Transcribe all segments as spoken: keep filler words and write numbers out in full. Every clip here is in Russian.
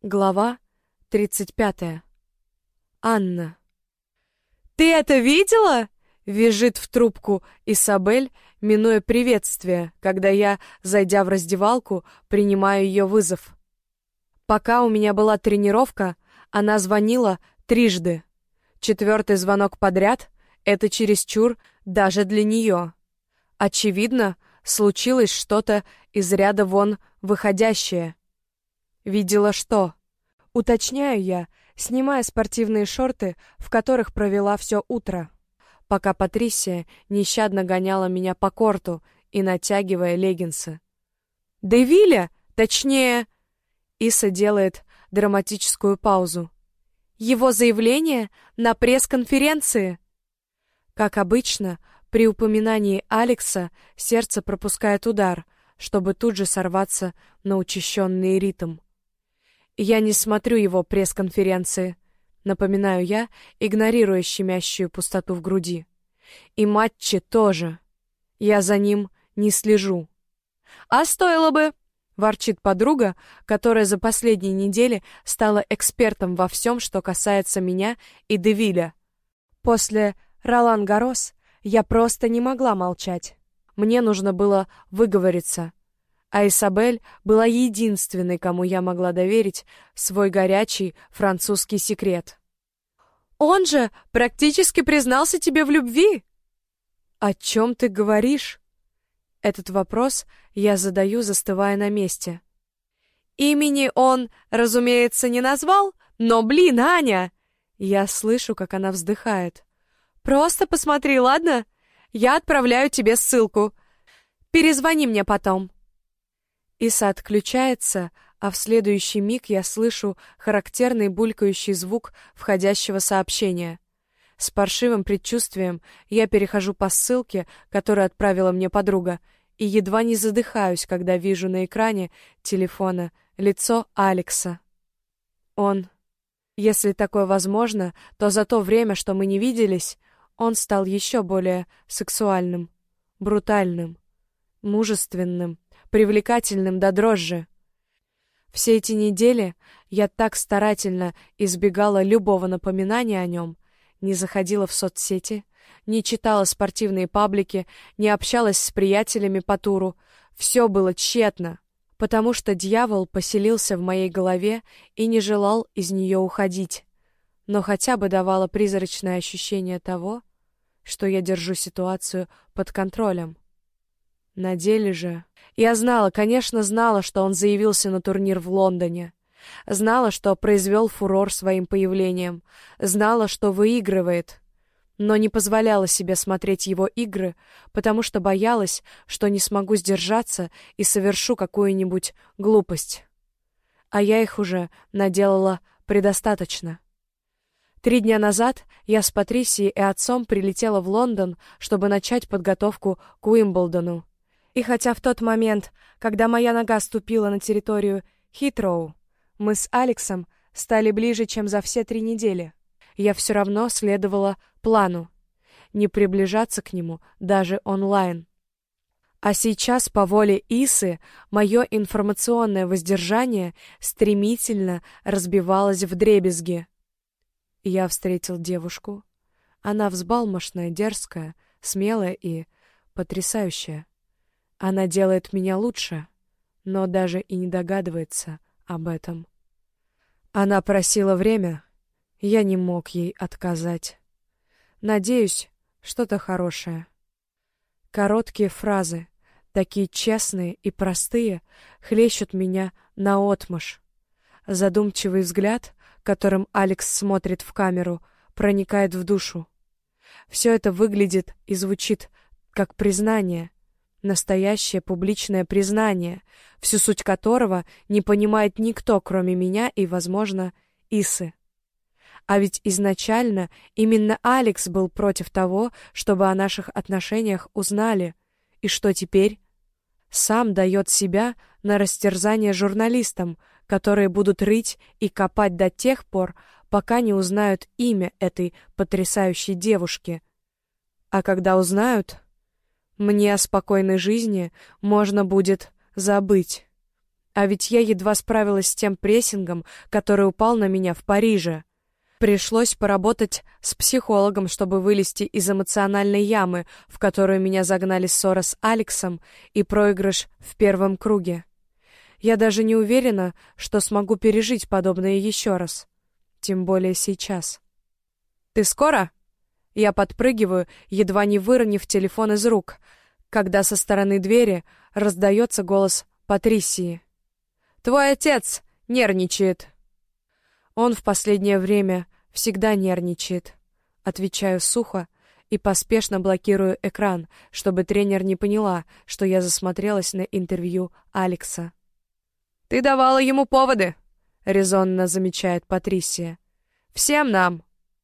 Глава тридцать пятая. Анна. «Ты это видела?» — визжит в трубку Исабель, минуя приветствие, когда я, зайдя в раздевалку, принимаю ее вызов. Пока у меня была тренировка, она звонила трижды. Четвертый звонок подряд — это чересчур даже для нее. Очевидно, случилось что-то из ряда вон выходящее. Видела что? Уточняю я, снимая спортивные шорты, в которых провела все утро, пока Патрисия нещадно гоняла меня по корту и натягивая леггинсы. «Девиля, точнее...» Иса делает драматическую паузу. «Его заявление на пресс-конференции!» Как обычно, при упоминании Алекса сердце пропускает удар, чтобы тут же сорваться на учащенный ритм. «Я не смотрю его пресс-конференции», — напоминаю я, игнорируя щемящую пустоту в груди. «И матчи тоже. Я за ним не слежу». «А стоило бы», — ворчит подруга, которая за последние недели стала экспертом во всем, что касается меня и Девиля. После Ролан-Гаррос я просто не могла молчать. Мне нужно было выговориться. А Исабель была единственной, кому я могла доверить свой горячий французский секрет. «Он же практически признался тебе в любви!» «О чем ты говоришь?» Этот вопрос я задаю, застывая на месте. «Имени он, разумеется, не назвал, но, блин, Аня!» Я слышу, как она вздыхает. «Просто посмотри, ладно? Я отправляю тебе ссылку. Перезвони мне потом». Иса отключается, а в следующий миг я слышу характерный булькающий звук входящего сообщения. С паршивым предчувствием я перехожу по ссылке, которую отправила мне подруга, и едва не задыхаюсь, когда вижу на экране телефона лицо Алекса. Он, если такое возможно, то за то время, что мы не виделись, он стал еще более сексуальным, брутальным, мужественным, привлекательным до дрожи. Все эти недели я так старательно избегала любого напоминания о нем, не заходила в соцсети, не читала спортивные паблики, не общалась с приятелями по туру. Все было тщетно, потому что дьявол поселился в моей голове и не желал из нее уходить, но хотя бы давало призрачное ощущение того, что я держу ситуацию под контролем. На деле же... Я знала, конечно, знала, что он заявился на турнир в Лондоне. Знала, что произвел фурор своим появлением. Знала, что выигрывает. Но не позволяла себе смотреть его игры, потому что боялась, что не смогу сдержаться и совершу какую-нибудь глупость. А я их уже наделала предостаточно. Три дня назад я с Патрисией и отцом прилетела в Лондон, чтобы начать подготовку к Уимблдону. И хотя в тот момент, когда моя нога ступила на территорию Хитроу, мы с Алексом стали ближе, чем за все три недели, я все равно следовала плану — не приближаться к нему даже онлайн. А сейчас, по воле Исы, мое информационное воздержание стремительно разбивалось вдребезги. Я встретил девушку. Она взбалмошная, дерзкая, смелая и потрясающая. Она делает меня лучше, но даже и не догадывается об этом. Она просила время, я не мог ей отказать. Надеюсь, что-то хорошее. Короткие фразы, такие честные и простые, хлещут меня наотмашь. Задумчивый взгляд, которым Алекс смотрит в камеру, проникает в душу. Все это выглядит и звучит как признание, настоящее публичное признание, всю суть которого не понимает никто, кроме меня и, возможно, Исы. А ведь изначально именно Алекс был против того, чтобы о наших отношениях узнали. И что теперь? Сам дает себя на растерзание журналистам, которые будут рыть и копать до тех пор, пока не узнают имя этой потрясающей девушки. А когда узнают... Мне о спокойной жизни можно будет забыть. А ведь я едва справилась с тем прессингом, который упал на меня в Париже. Пришлось поработать с психологом, чтобы вылезти из эмоциональной ямы, в которую меня загнали ссора с Алексом и проигрыш в первом круге. Я даже не уверена, что смогу пережить подобное еще раз. Тем более сейчас. «Ты скоро?» Я подпрыгиваю, едва не выронив телефон из рук, когда со стороны двери раздается голос Патрисии. «Твой отец нервничает». «Он в последнее время всегда нервничает», — отвечаю сухо и поспешно блокирую экран, чтобы тренер не поняла, что я засмотрелась на интервью Алекса. «Ты давала ему поводы», — резонно замечает Патрисия. «Всем нам».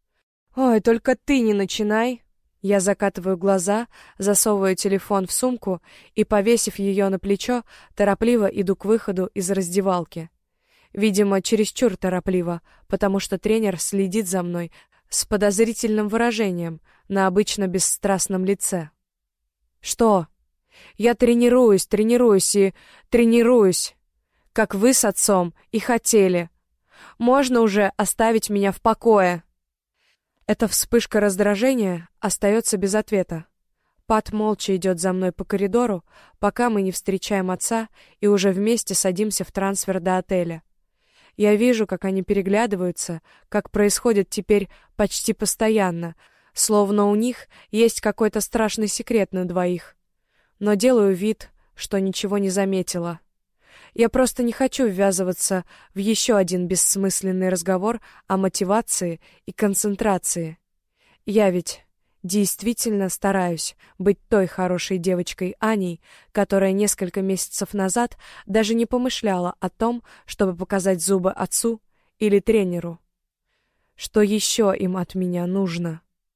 «Ой, только ты не начинай». Я закатываю глаза, засовываю телефон в сумку и, повесив ее на плечо, торопливо иду к выходу из раздевалки. Видимо, чересчур торопливо, потому что тренер следит за мной с подозрительным выражением на обычно бесстрастном лице. «Что? Я тренируюсь, тренируюсь и тренируюсь, как вы с отцом и хотели. Можно уже оставить меня в покое?» Эта вспышка раздражения остается без ответа. Пат молча идет за мной по коридору, пока мы не встречаем отца и уже вместе садимся в трансфер до отеля. Я вижу, как они переглядываются, как происходит теперь почти постоянно, словно у них есть какой-то страшный секрет на двоих. Но делаю вид, что ничего не заметила. Я просто не хочу ввязываться в еще один бессмысленный разговор о мотивации и концентрации. Я ведь действительно стараюсь быть той хорошей девочкой Аней, которая несколько месяцев назад даже не помышляла о том, чтобы показать зубы отцу или тренеру. Что еще им от меня нужно?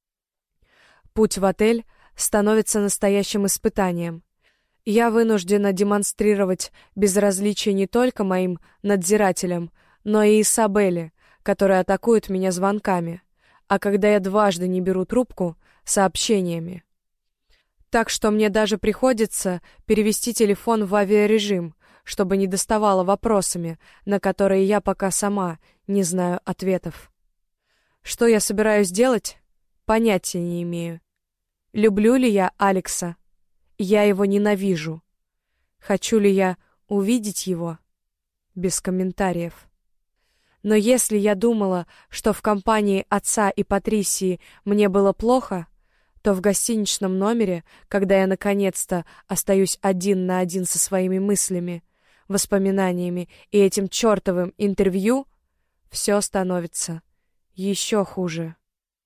Путь в отель становится настоящим испытанием. Я вынуждена демонстрировать безразличие не только моим надзирателям, но и Исабелле, которая атакует меня звонками, а когда я дважды не беру трубку, сообщениями. Так что мне даже приходится перевести телефон в авиарежим, чтобы не доставало вопросами, на которые я пока сама не знаю ответов. Что я собираюсь делать? Понятия не имею. Люблю ли я Алекса? Я его ненавижу. Хочу ли я увидеть его? Без комментариев. Но если я думала, что в компании отца и Патрисии мне было плохо, то в гостиничном номере, когда я наконец-то остаюсь один на один со своими мыслями, воспоминаниями и этим чертовым интервью, все становится еще хуже.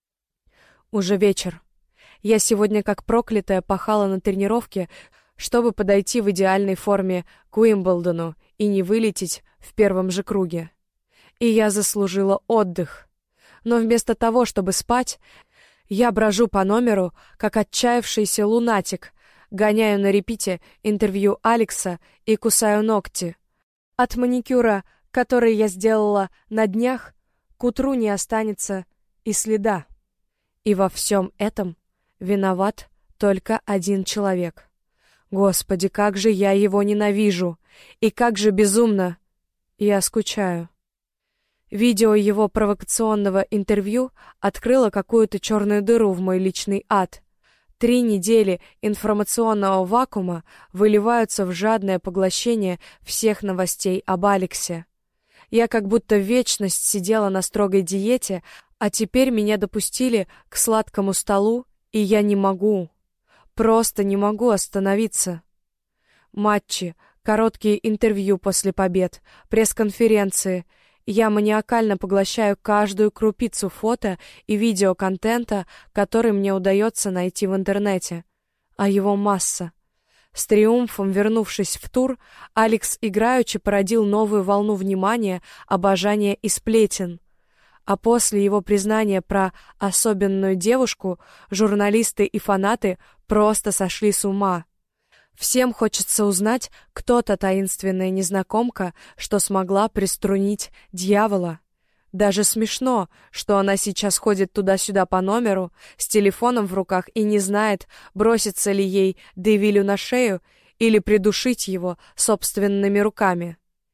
Уже вечер. Я сегодня как проклятая пахала на тренировке, чтобы подойти в идеальной форме к Уимблдону и не вылететь в первом же круге. И я заслужила отдых. Но вместо того, чтобы спать, я брожу по номеру, как отчаявшийся лунатик, гоняю на репите интервью Алекса и кусаю ногти. От маникюра, который я сделала на днях, к утру не останется и следа. И во всем этом виноват только один человек. Господи, как же я его ненавижу! И как же безумно я скучаю. Видео его провокационного интервью открыло какую-то черную дыру в мой личный ад. Три недели информационного вакуума выливаются в жадное поглощение всех новостей об Алексе. Я как будто вечность сидела на строгой диете, а теперь меня допустили к сладкому столу, и я не могу, просто не могу остановиться. Матчи, короткие интервью после побед, пресс-конференции. Я маниакально поглощаю каждую крупицу фото и видеоконтента, который мне удается найти в интернете. А его масса. С триумфом вернувшись в тур, Алекс играючи породил новую волну внимания, обожания и сплетен. А после его признания про особенную девушку журналисты и фанаты просто сошли с ума. Всем хочется узнать, кто та таинственная незнакомка, что смогла приструнить дьявола. Даже смешно, что она сейчас ходит туда-сюда по номеру с телефоном в руках и не знает, бросится ли ей Девилю на шею или придушить его собственными руками.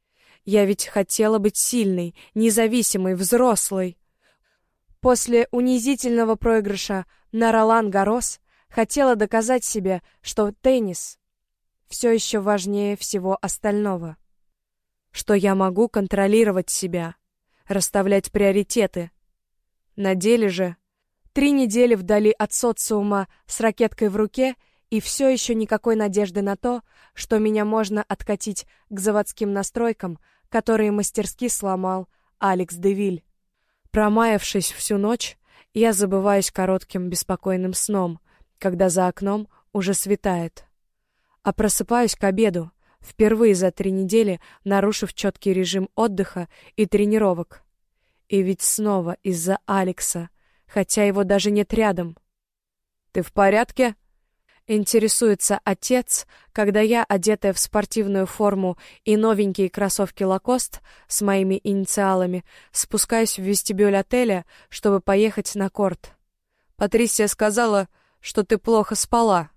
Я ведь хотела быть сильной, независимой, взрослой. После унизительного проигрыша на Ролан-Гаррос хотела доказать себе, что теннис все еще важнее всего остального. Что я могу контролировать себя, расставлять приоритеты. На деле же три недели вдали от социума с ракеткой в руке и все еще никакой надежды на то, что меня можно откатить к заводским настройкам, которые мастерски сломал Алекс Девиль. Промаявшись всю ночь, я забываюсь коротким беспокойным сном, когда за окном уже светает. А просыпаюсь к обеду, впервые за три недели нарушив четкий режим отдыха и тренировок. И ведь снова из-за Алекса, хотя его даже нет рядом. «Ты в порядке?» — интересуется отец, когда я, одетая в спортивную форму и новенькие кроссовки Лакост с моими инициалами, спускаюсь в вестибюль отеля, чтобы поехать на корт. «Патрисия сказала, что ты плохо спала».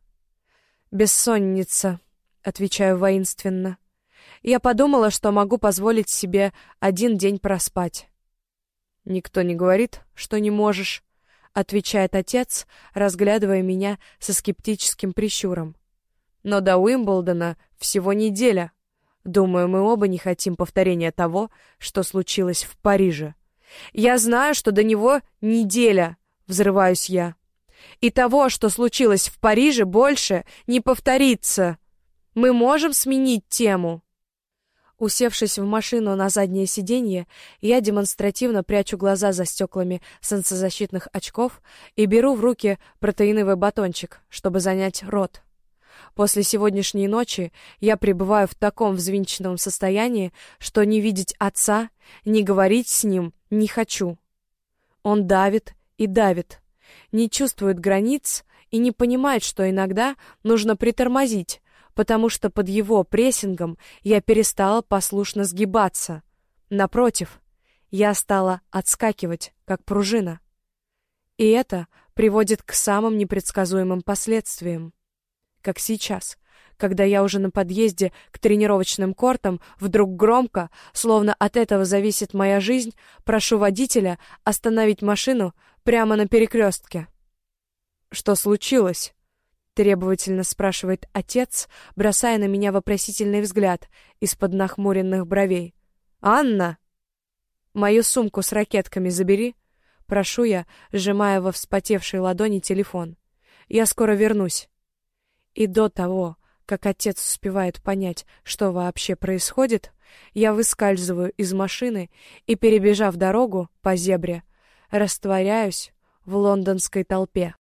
«Бессонница», — отвечаю воинственно. «Я подумала, что могу позволить себе один день проспать». «Никто не говорит, что не можешь», — отвечает отец, разглядывая меня со скептическим прищуром. «Но до Уимблдона всего неделя. Думаю, мы оба не хотим повторения того, что случилось в Париже». «Я знаю, что до него неделя», — взрываюсь я. «И того, что случилось в Париже, больше не повторится. Мы можем сменить тему». Усевшись в машину на заднее сиденье, я демонстративно прячу глаза за стеклами солнцезащитных очков и беру в руки протеиновый батончик, чтобы занять рот. После сегодняшней ночи я пребываю в таком взвинченном состоянии, что не видеть отца, не говорить с ним не хочу. Он давит и давит, не чувствует границ и не понимает, что иногда нужно притормозить, потому что под его прессингом я перестала послушно сгибаться. Напротив, я стала отскакивать, как пружина. И это приводит к самым непредсказуемым последствиям. Как сейчас, когда я уже на подъезде к тренировочным кортам, вдруг громко, словно от этого зависит моя жизнь, прошу водителя остановить машину прямо на перекрестке. «Что случилось?» — требовательно спрашивает отец, бросая на меня вопросительный взгляд из-под нахмуренных бровей. «Анна!» «Мою сумку с ракетками забери», — прошу я, сжимая во вспотевшей ладони телефон. «Я скоро вернусь». И до того, как отец успевает понять, что вообще происходит, я выскальзываю из машины и, перебежав дорогу по зебре, растворяюсь в лондонской толпе.